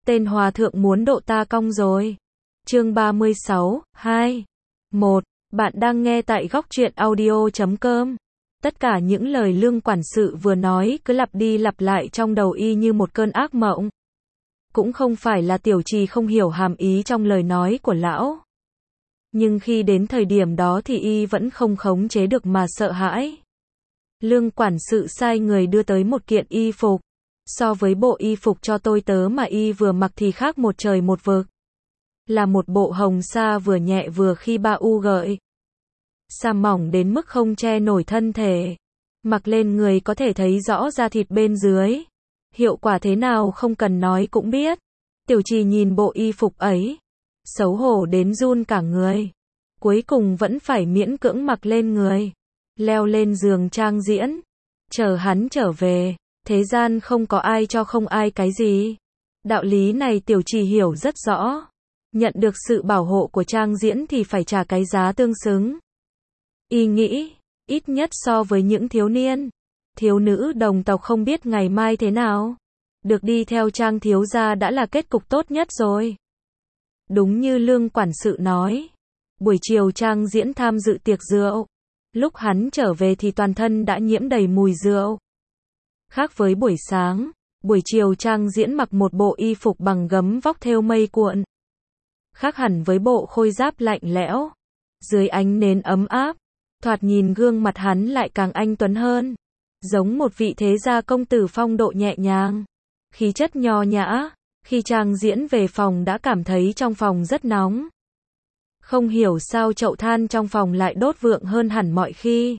Tên hòa thượng muốn độ ta cong rồi. Chương 36, 2. 1. Bạn đang nghe tại góc truyện audio.com. Tất cả những lời Lương quản sự vừa nói cứ lặp đi lặp lại trong đầu y như một cơn ác mộng. Cũng không phải là Tiểu Trì không hiểu hàm ý trong lời nói của lão. Nhưng khi đến thời điểm đó thì y vẫn không khống chế được mà sợ hãi. Lương quản sự sai người đưa tới một kiện y phục. So với bộ y phục cho tôi tớ mà y vừa mặc thì khác một trời một vực. Là một bộ hồng sa vừa nhẹ vừa khi ba u gợi. Sa mỏng đến mức không che nổi thân thể. Mặc lên người có thể thấy rõ da thịt bên dưới. Hiệu quả thế nào không cần nói cũng biết. Tiểu Trì nhìn bộ y phục ấy. Xấu hổ đến run cả người. Cuối cùng vẫn phải miễn cưỡng mặc lên người. Leo lên giường trang diễn. Chờ hắn trở về. Thế gian không có ai cho không ai cái gì. Đạo lý này Tiểu Trì hiểu rất rõ. Nhận được sự bảo hộ của trang diễn thì phải trả cái giá tương xứng. Y nghĩ, ít nhất so với những thiếu niên, thiếu nữ đồng tộc không biết ngày mai thế nào. Được đi theo trang thiếu gia đã là kết cục tốt nhất rồi. Đúng như Lương quản sự nói. Buổi chiều trang diễn tham dự tiệc rượu. Lúc hắn trở về thì toàn thân đã nhiễm đầy mùi rượu. Khác với buổi sáng, buổi chiều trang diễn mặc một bộ y phục bằng gấm vóc thêu mây cuộn. Khác hẳn với bộ khôi giáp lạnh lẽo. Dưới ánh nến ấm áp, thoạt nhìn gương mặt hắn lại càng anh tuấn hơn. Giống một vị thế gia công tử phong độ nhẹ nhàng. Khí chất nho nhã. Khi trang diễn về phòng đã cảm thấy trong phòng rất nóng. Không hiểu sao chậu than trong phòng lại đốt vượng hơn hẳn mọi khi.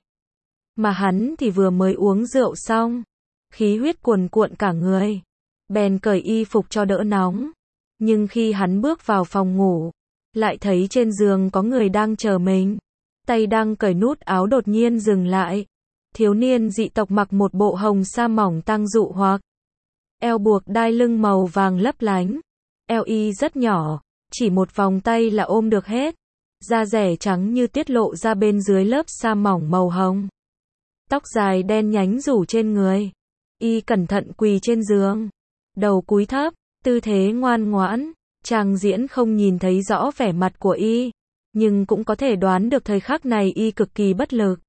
Mà hắn thì vừa mới uống rượu xong. Khí huyết cuồn cuộn cả người. Bèn cởi y phục cho đỡ nóng. Nhưng khi hắn bước vào phòng ngủ, lại thấy trên giường có người đang chờ mình. Tay đang cởi nút áo đột nhiên dừng lại. Thiếu niên dị tộc mặc một bộ hồng sa mỏng tăng dụ hoặc. Eo buộc đai lưng màu vàng lấp lánh. Eo y rất nhỏ, chỉ một vòng tay là ôm được hết. Da dẻ trắng như tiết lộ ra bên dưới lớp sa mỏng màu hồng. Tóc dài đen nhánh rủ trên người. Y cẩn thận quỳ trên giường. Đầu cúi thấp, tư thế ngoan ngoãn. Trang diễn không nhìn thấy rõ vẻ mặt của y. Nhưng cũng có thể đoán được thời khắc này y cực kỳ bất lực.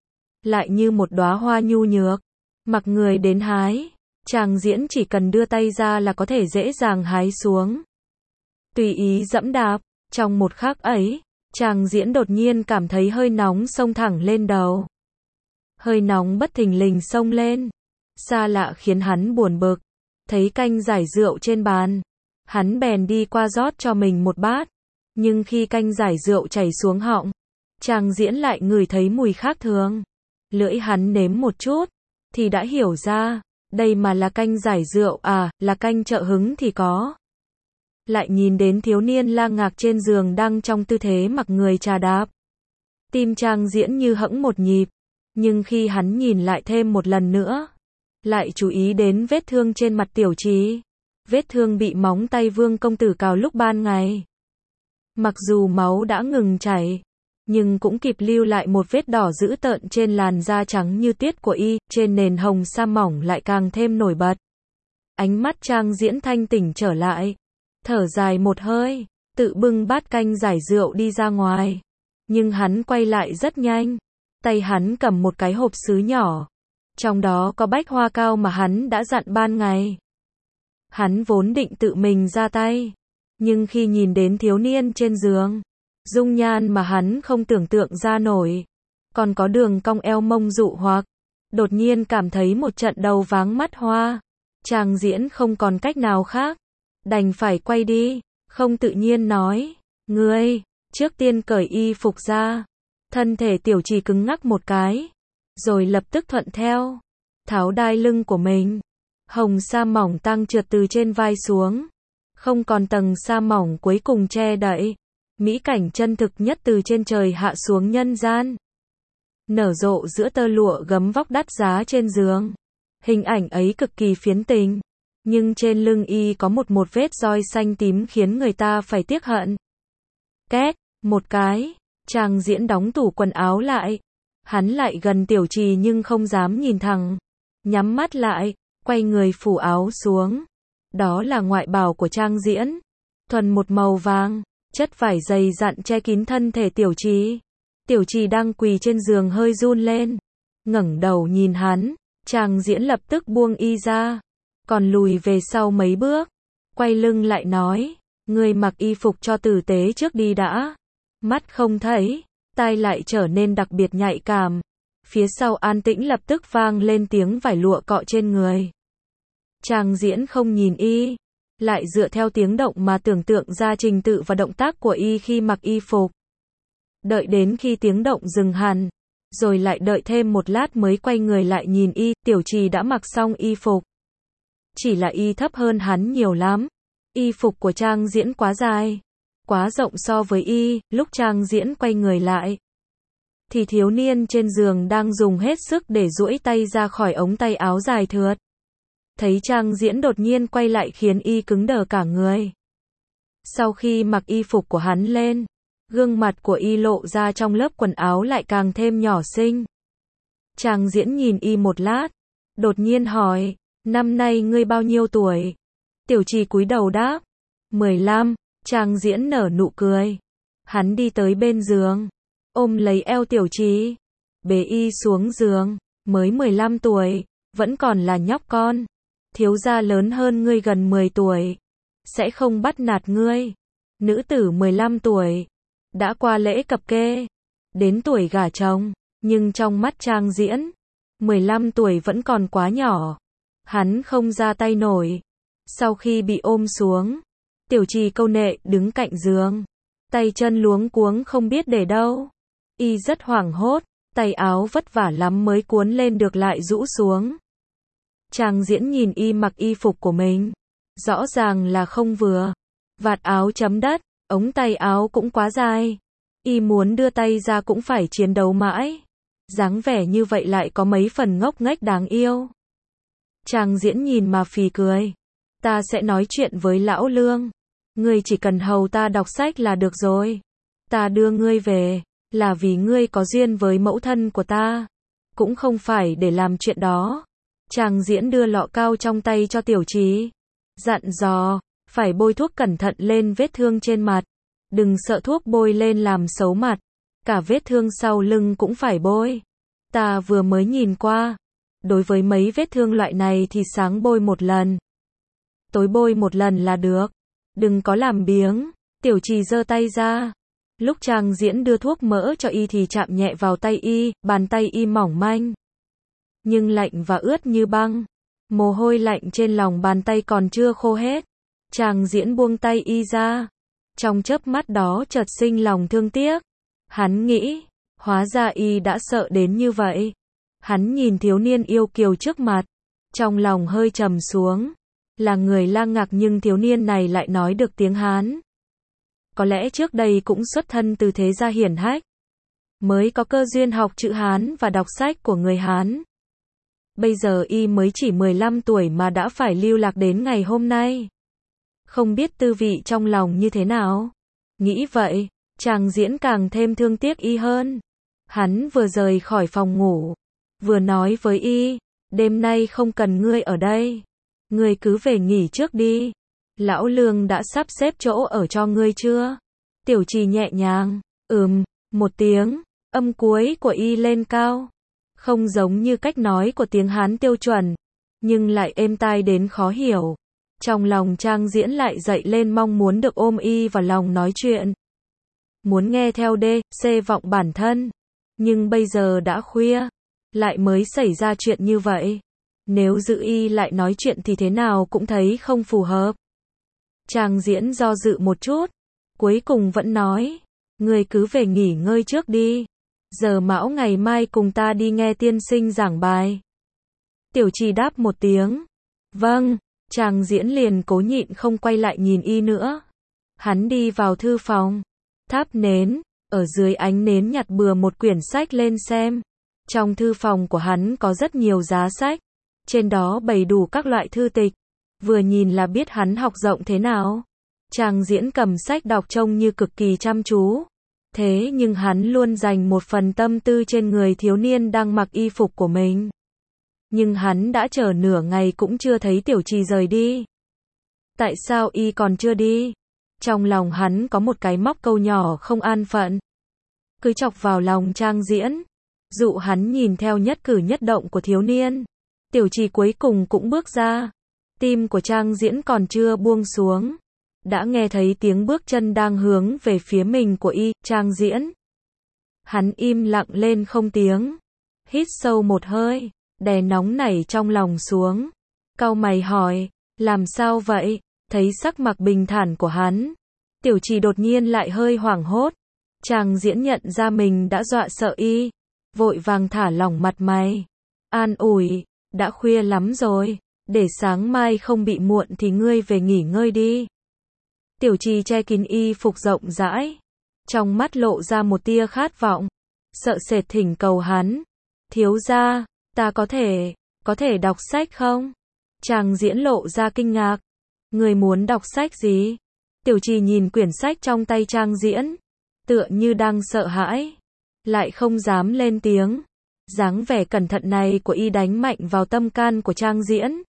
Lại như một đóa hoa nhu nhược. Mặc người đến hái. Trang diễn chỉ cần đưa tay ra là có thể dễ dàng hái xuống. Tùy ý dẫm đạp. Trong một khắc ấy, Trang diễn đột nhiên cảm thấy hơi nóng xông thẳng lên đầu. Hơi nóng bất thình lình xông lên. Xa lạ khiến hắn buồn bực. Thấy canh giải rượu trên bàn. Hắn bèn đi qua rót cho mình một bát. Nhưng khi canh giải rượu chảy xuống họng, Trang diễn lại ngửi thấy mùi khác thường. Lưỡi hắn nếm một chút, thì đã hiểu ra, đây mà là canh giải rượu à, là canh trợ hứng thì có. Lại nhìn đến thiếu niên la ngạc trên giường đang trong tư thế mặc người trà đạp. Tim Trang diễn như hẫng một nhịp, nhưng khi hắn nhìn lại thêm một lần nữa, lại chú ý đến vết thương trên mặt Tiểu Trì. Vết thương bị móng tay Vương công tử cào lúc ban ngày. Mặc dù máu đã ngừng chảy, nhưng cũng kịp lưu lại một vết đỏ dữ tợn trên làn da trắng như tiết của y, trên nền hồng sa mỏng lại càng thêm nổi bật. Ánh mắt Trang diễn thanh tỉnh trở lại, thở dài một hơi, tự bưng bát canh giải rượu đi ra ngoài. Nhưng hắn quay lại rất nhanh, tay hắn cầm một cái hộp sứ nhỏ, trong đó có bách hoa cao mà hắn đã dặn ban ngày. Hắn vốn định tự mình ra tay, nhưng khi nhìn đến thiếu niên trên giường, dung nhan mà hắn không tưởng tượng ra nổi, còn có đường cong eo mông dụ hoặc, đột nhiên cảm thấy một trận đầu váng mắt hoa. Trang diễn không còn cách nào khác, đành phải quay đi, không tự nhiên nói, ngươi, trước tiên cởi y phục ra. Thân thể Tiểu Trì cứng ngắc một cái, rồi lập tức thuận theo, tháo đai lưng của mình. Hồng sa mỏng tăng trượt từ trên vai xuống, không còn tầng sa mỏng cuối cùng che đậy. Mỹ cảnh chân thực nhất từ trên trời hạ xuống nhân gian. Nở rộ giữa tơ lụa gấm vóc đắt giá trên giường. Hình ảnh ấy cực kỳ phiến tình. Nhưng trên lưng y có một vết roi xanh tím khiến người ta phải tiếc hận. Két, một cái, Trang diễn đóng tủ quần áo lại. Hắn lại gần Tiểu Trì nhưng không dám nhìn thẳng. Nhắm mắt lại, quay người phủ áo xuống. Đó là ngoại bào của Trang Diễn. Thuần một màu vàng, chất vải dày dặn che kín thân thể Tiểu Trì. Tiểu Trì đang quỳ trên giường hơi run lên. Ngẩng đầu nhìn hắn, Trang Diễn lập tức buông y ra. Còn lùi về sau mấy bước. Quay lưng lại nói, ngươi mặc y phục cho tử tế trước đi đã. Mắt không thấy, tai lại trở nên đặc biệt nhạy cảm. Phía sau an tĩnh lập tức vang lên tiếng vải lụa cọ trên người. Trang Diễn không nhìn y, lại dựa theo tiếng động mà tưởng tượng ra trình tự và động tác của y khi mặc y phục. Đợi đến khi tiếng động dừng hẳn, rồi lại đợi thêm một lát mới quay người lại nhìn y, Tiểu Trì đã mặc xong y phục. Chỉ là y thấp hơn hắn nhiều lắm. Y phục của Trang Diễn quá dài, quá rộng so với y. Lúc Trang Diễn quay người lại, thì thiếu niên trên giường đang dùng hết sức để duỗi tay ra khỏi ống tay áo dài thượt. Thấy Trang Diễn đột nhiên quay lại khiến y cứng đờ cả người. Sau khi mặc y phục của hắn lên, gương mặt của y lộ ra trong lớp quần áo lại càng thêm nhỏ xinh. Trang Diễn nhìn y một lát, đột nhiên hỏi, năm nay ngươi bao nhiêu tuổi? Tiểu Trì cúi đầu đáp, 15. Trang Diễn nở nụ cười. Hắn đi tới bên giường, ôm lấy eo Tiểu Trì, bế y xuống giường. Mới 15 tuổi, vẫn còn là nhóc con. Thiếu gia lớn hơn ngươi gần 10 tuổi, sẽ không bắt nạt ngươi. Nữ tử 15 tuổi, đã qua lễ cập kê, đến tuổi gả chồng, nhưng trong mắt Trang Diễn, 15 tuổi vẫn còn quá nhỏ. Hắn không ra tay nổi. Sau khi bị ôm xuống, Tiểu Trì câu nệ đứng cạnh giường, tay chân luống cuống không biết để đâu. Y rất hoảng hốt, tay áo vất vả lắm mới cuốn lên được lại rũ xuống. Trang Diễn nhìn y mặc y phục của mình, rõ ràng là không vừa. Vạt áo chấm đất, ống tay áo cũng quá dài. Y muốn đưa tay ra cũng phải chiến đấu mãi. Dáng vẻ như vậy lại có mấy phần ngốc nghếch đáng yêu. Trang Diễn nhìn mà phì cười. Ta sẽ nói chuyện với lão Lương. Ngươi chỉ cần hầu ta đọc sách là được rồi. Ta đưa ngươi về, là vì ngươi có duyên với mẫu thân của ta. Cũng không phải để làm chuyện đó. Trang Diễn đưa lọ cao trong tay cho Tiểu Trì. Dặn dò, phải bôi thuốc cẩn thận lên vết thương trên mặt. Đừng sợ thuốc bôi lên làm xấu mặt. Cả vết thương sau lưng cũng phải bôi. Ta vừa mới nhìn qua. Đối với mấy vết thương loại này thì sáng bôi một lần, tối bôi một lần là được. Đừng có làm biếng. Tiểu Trì giơ tay ra. Lúc Trang Diễn đưa thuốc mỡ cho y thì chạm nhẹ vào tay y, bàn tay y mỏng manh, nhưng lạnh và ướt như băng. Mồ hôi lạnh trên lòng bàn tay còn chưa khô hết. Trang Diễn buông tay y ra. Trong chớp mắt đó chợt sinh lòng thương tiếc. Hắn nghĩ, hóa ra y đã sợ đến như vậy. Hắn nhìn thiếu niên yêu kiều trước mặt, trong lòng hơi trầm xuống. Là người La Ngạc nhưng thiếu niên này lại nói được tiếng Hán. Có lẽ trước đây cũng xuất thân từ thế gia hiển hách, mới có cơ duyên học chữ Hán và đọc sách của người Hán. Bây giờ y mới chỉ 15 tuổi mà đã phải lưu lạc đến ngày hôm nay. Không biết tư vị trong lòng như thế nào. Nghĩ vậy, Trang Diễn càng thêm thương tiếc y hơn. Hắn vừa rời khỏi phòng ngủ, vừa nói với y, đêm nay không cần ngươi ở đây. Ngươi cứ về nghỉ trước đi. Lão Lương đã sắp xếp chỗ ở cho ngươi chưa? Tiểu Trì nhẹ nhàng, một tiếng, âm cuối của y lên cao. Không giống như cách nói của tiếng Hán tiêu chuẩn, nhưng lại êm tai đến khó hiểu. Trong lòng Trang Diễn lại dậy lên mong muốn được ôm y vào lòng nói chuyện. Muốn nghe theo C vọng bản thân. Nhưng bây giờ đã khuya, lại mới xảy ra chuyện như vậy. Nếu giữ y lại nói chuyện thì thế nào cũng thấy không phù hợp. Trang Diễn do dự một chút, cuối cùng vẫn nói, ngươi cứ về nghỉ ngơi trước đi. Giờ mão ngày mai cùng ta đi nghe tiên sinh giảng bài. Tiểu Trì đáp một tiếng. Vâng. Trang Diễn liền cố nhịn không quay lại nhìn y nữa. Hắn đi vào thư phòng, thắp nến, ở dưới ánh nến nhặt bừa một quyển sách lên xem. Trong thư phòng của hắn có rất nhiều giá sách, trên đó bày đủ các loại thư tịch. Vừa nhìn là biết hắn học rộng thế nào. Trang Diễn cầm sách đọc trông như cực kỳ chăm chú. Thế nhưng hắn luôn dành một phần tâm tư trên người thiếu niên đang mặc y phục của mình. Nhưng hắn đã chờ nửa ngày cũng chưa thấy Tiểu Trì rời đi. Tại sao y còn chưa đi? Trong lòng hắn có một cái móc câu nhỏ không an phận. Cứ chọc vào lòng Trang Diễn. Dụ hắn nhìn theo nhất cử nhất động của thiếu niên. Tiểu Trì cuối cùng cũng bước ra. Tim của Trang Diễn còn chưa buông xuống. Đã nghe thấy tiếng bước chân đang hướng về phía mình của y, Trang Diễn. Hắn im lặng lên không tiếng. Hít sâu một hơi, đè nóng nảy trong lòng xuống. Cau mày hỏi, làm sao vậy? Thấy sắc mặt bình thản của hắn. Tiểu Trì đột nhiên lại hơi hoảng hốt. Trang Diễn nhận ra mình đã dọa sợ y. Vội vàng thả lỏng mặt mày. An ủi, đã khuya lắm rồi. Để sáng mai không bị muộn thì ngươi về nghỉ ngơi đi. Tiểu Trì che kín y phục rộng rãi. Trong mắt lộ ra một tia khát vọng. Sợ sệt thỉnh cầu hắn. Thiếu gia, ta có thể đọc sách không? Trang Diễn lộ ra kinh ngạc. Người muốn đọc sách gì? Tiểu Trì nhìn quyển sách trong tay Trang Diễn. Tựa như đang sợ hãi. Lại không dám lên tiếng. Dáng vẻ cẩn thận này của y đánh mạnh vào tâm can của Trang Diễn.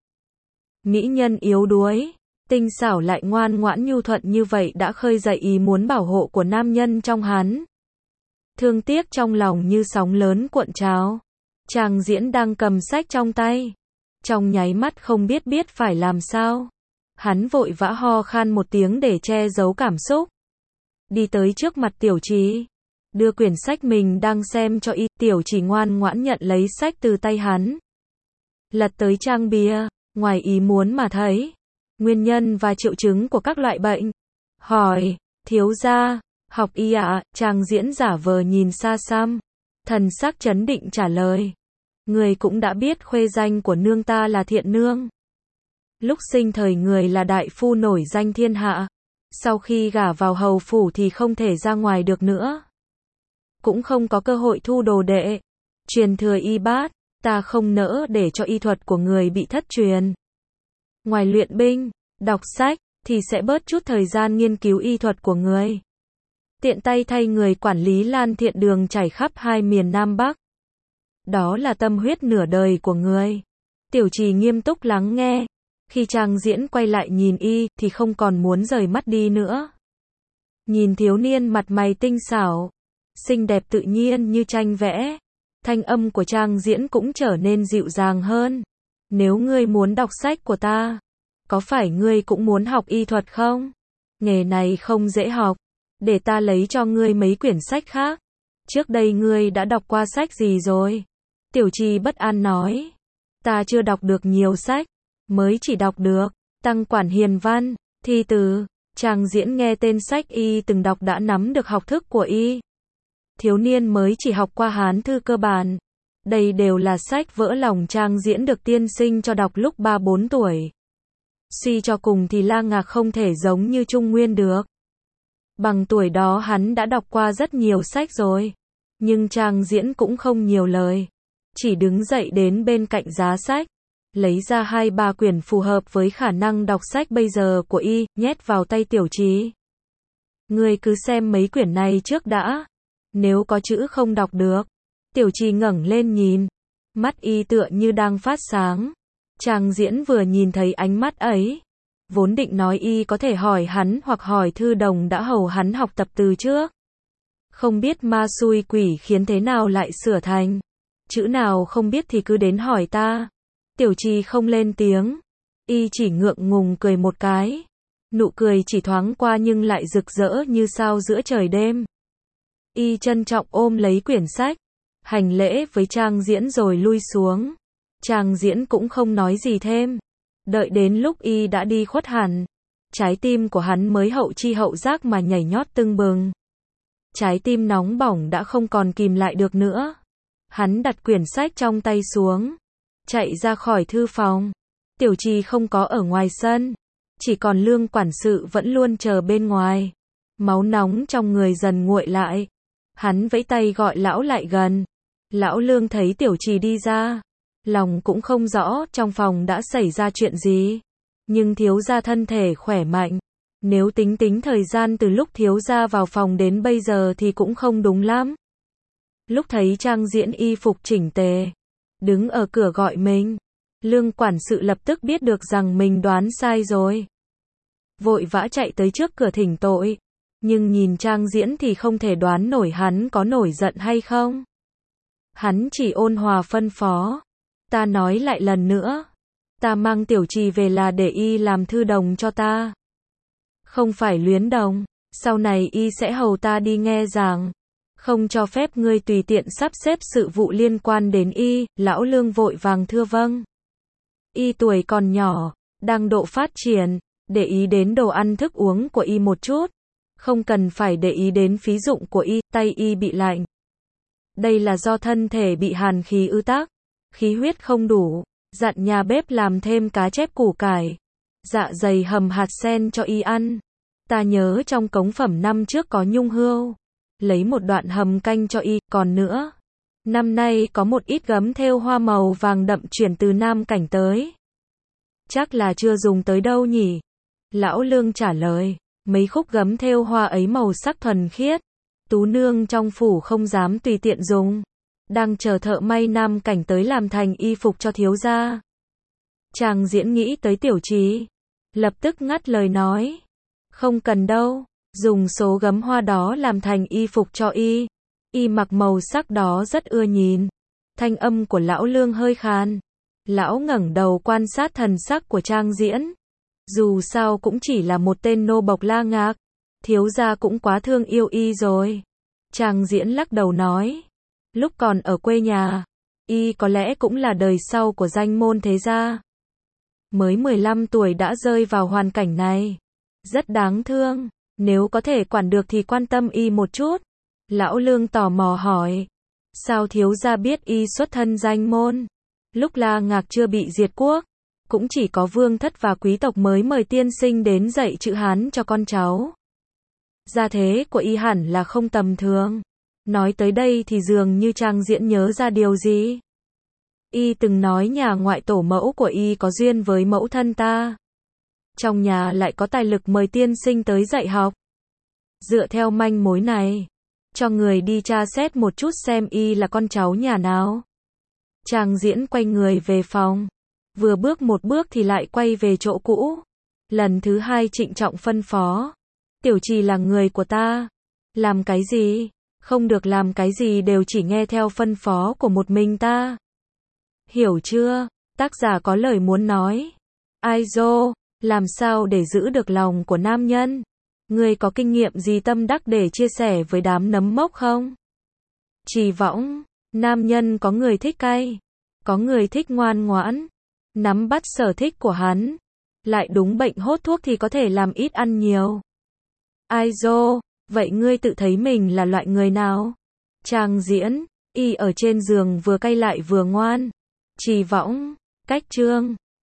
Mỹ nhân yếu đuối, tinh xảo lại ngoan ngoãn nhu thuận như vậy đã khơi dậy ý muốn bảo hộ của nam nhân trong hắn. Thương tiếc trong lòng như sóng lớn cuộn trào. Trang Diễn đang cầm sách trong tay. Trong nháy mắt không biết phải làm sao. Hắn vội vã ho khan một tiếng để che giấu cảm xúc. Đi tới trước mặt Tiểu Trì. Đưa quyển sách mình đang xem cho y. Tiểu Trì ngoan ngoãn nhận lấy sách từ tay hắn. Lật tới trang bìa. Ngoài ý muốn mà thấy. Nguyên nhân và triệu chứng của các loại bệnh. Hỏi, thiếu gia, học y ạ? Trang Diễn giả vờ nhìn xa xăm. Thần sắc trấn định trả lời. Người cũng đã biết khuê danh của nương ta là Thiện Nương. Lúc sinh thời người là đại phu nổi danh thiên hạ. Sau khi gả vào hầu phủ thì không thể ra ngoài được nữa. Cũng không có cơ hội thu đồ đệ. Truyền thừa y bát, ta không nỡ để cho y thuật của người bị thất truyền. Ngoài luyện binh, đọc sách, thì sẽ bớt chút thời gian nghiên cứu y thuật của người. Tiện tay thay người quản lý Lan Thiện Đường chảy khắp hai miền Nam Bắc. Đó là tâm huyết nửa đời của người. Tiểu Trì nghiêm túc lắng nghe. Khi Trang Diễn quay lại nhìn y, thì không còn muốn rời mắt đi nữa. Nhìn thiếu niên mặt mày tinh xảo, xinh đẹp tự nhiên như tranh vẽ. Thanh âm của Trang Diễn cũng trở nên dịu dàng hơn. Nếu ngươi muốn đọc sách của ta, có phải ngươi cũng muốn học y thuật không? Nghề này không dễ học. Để ta lấy cho ngươi mấy quyển sách khác. Trước đây ngươi đã đọc qua sách gì rồi? Tiểu Trì bất an nói. Ta chưa đọc được nhiều sách. Mới chỉ đọc được Tăng Quản Hiền Văn, Thi Từ. Trang Diễn nghe tên sách y từng đọc đã nắm được học thức của y. Thiếu niên mới chỉ học qua Hán thư cơ bản. Đây đều là sách vỡ lòng Trang Diễn được tiên sinh cho đọc lúc 3-4 tuổi. Suy cho cùng thì La Ngạc không thể giống như Trung Nguyên được. Bằng tuổi đó hắn đã đọc qua rất nhiều sách rồi. Nhưng Trang Diễn cũng không nhiều lời. Chỉ đứng dậy đến bên cạnh giá sách. Lấy ra 2-3 quyển phù hợp với khả năng đọc sách bây giờ của y, nhét vào tay Tiểu Trì. Ngươi cứ xem mấy quyển này trước đã. Nếu có chữ không đọc được. Tiểu Trì ngẩng lên nhìn. Mắt y tựa như đang phát sáng. Trang Diễn vừa nhìn thấy ánh mắt ấy. Vốn định nói y có thể hỏi hắn hoặc hỏi thư đồng đã hầu hắn học tập từ trước. Không biết ma xui quỷ khiến thế nào lại sửa thành. Chữ nào không biết thì cứ đến hỏi ta. Tiểu Trì không lên tiếng. Y chỉ ngượng ngùng cười một cái. Nụ cười chỉ thoáng qua nhưng lại rực rỡ như sao giữa trời đêm. Y trân trọng ôm lấy quyển sách. Hành lễ với Trang Diễn rồi lui xuống. Trang Diễn cũng không nói gì thêm. Đợi đến lúc y đã đi khuất hẳn. Trái tim của hắn mới hậu chi hậu giác mà nhảy nhót tưng bừng. Trái tim nóng bỏng đã không còn kìm lại được nữa. Hắn đặt quyển sách trong tay xuống. Chạy ra khỏi thư phòng. Tiểu Trì không có ở ngoài sân. Chỉ còn Lương quản sự vẫn luôn chờ bên ngoài. Máu nóng trong người dần nguội lại. Hắn vẫy tay gọi lão lại gần. Lão Lương thấy Tiểu Trì đi ra. Lòng cũng không rõ trong phòng đã xảy ra chuyện gì. Nhưng thiếu gia thân thể khỏe mạnh. Nếu tính thời gian từ lúc thiếu gia vào phòng đến bây giờ thì cũng không đúng lắm. Lúc thấy Trang Diễn y phục chỉnh tề. Đứng ở cửa gọi mình. Lương quản sự lập tức biết được rằng mình đoán sai rồi. vội vã chạy tới trước cửa thỉnh tội. Nhưng nhìn Trang Diễn thì không thể đoán nổi hắn có nổi giận hay không. Hắn chỉ ôn hòa phân phó. Ta nói lại lần nữa. Ta mang Tiểu Trì về là để y làm thư đồng cho ta. Không phải luyến đồng. Sau này y sẽ hầu ta đi nghe giảng. Không cho phép ngươi tùy tiện sắp xếp sự vụ liên quan đến y. Lão Lương vội vàng thưa vâng. Y tuổi còn nhỏ, đang độ phát triển, để ý đến đồ ăn thức uống của y một chút. Không cần phải để ý đến phí dụng của y, tay y bị lạnh. Đây là do thân thể bị hàn khí ứ tắc, khí huyết không đủ, dặn nhà bếp làm thêm cá chép củ cải, dạ dày hầm hạt sen cho y ăn. Ta nhớ trong cống phẩm năm trước có nhung hươu, lấy một đoạn hầm canh cho y, còn nữa. Năm nay có một ít gấm thêu hoa màu vàng đậm chuyển từ Nam Cảnh tới. Chắc là chưa dùng tới đâu nhỉ? Lão Lương trả lời, mấy khúc gấm thêu hoa ấy màu sắc thuần khiết. Tú nương trong phủ không dám tùy tiện dùng. Đang chờ thợ may Nam Cảnh tới làm thành y phục cho thiếu gia. Trang Diễn nghĩ tới Tiểu Trì, lập tức ngắt lời nói. Không cần đâu, dùng số gấm hoa đó làm thành y phục cho y. Y mặc màu sắc đó rất ưa nhìn. Thanh âm của lão Lương hơi khàn. Lão ngẩng đầu quan sát thần sắc của Trang Diễn. Dù sao cũng chỉ là một tên nô bộc La Ngạc. Thiếu gia cũng quá thương yêu y rồi. Trang Diễn lắc đầu nói. Lúc còn ở quê nhà, y có lẽ cũng là đời sau của danh môn thế gia. Mới 15 tuổi đã rơi vào hoàn cảnh này. Rất đáng thương. Nếu có thể quản được thì quan tâm y một chút. Lão Lương tò mò hỏi. Sao thiếu gia biết y xuất thân danh môn? Lúc La Ngạc chưa bị diệt quốc, cũng chỉ có vương thất và quý tộc mới mời tiên sinh đến dạy chữ Hán cho con cháu. Gia thế của y hẳn là không tầm thường. Nói tới đây thì dường như Trang Diễn nhớ ra điều gì. Y từng nói nhà ngoại tổ mẫu của y có duyên với mẫu thân ta. Trong nhà lại có tài lực mời tiên sinh tới dạy học. Dựa theo manh mối này, cho người đi tra xét một chút xem y là con cháu nhà nào. Trang Diễn quay người về phòng. Vừa bước một bước thì lại quay về chỗ cũ. Lần thứ hai trịnh trọng phân phó. Tiểu Trì là người của ta. Làm cái gì, không được làm cái gì đều chỉ nghe theo phân phó của một mình ta. Hiểu chưa? Tác giả có lời muốn nói. Ai dô, làm sao để giữ được lòng của nam nhân? Ngươi có kinh nghiệm gì tâm đắc để chia sẻ với đám nấm mốc không? Trì Võng, nam nhân có người thích cay, có người thích ngoan ngoãn, nắm bắt sở thích của hắn, lại đúng bệnh hốt thuốc thì có thể làm ít ăn nhiều. Ai dô, vậy ngươi tự thấy mình là loại người nào? Trang Diễn, y ở trên giường vừa cay lại vừa ngoan. Trì Võng, cách chương.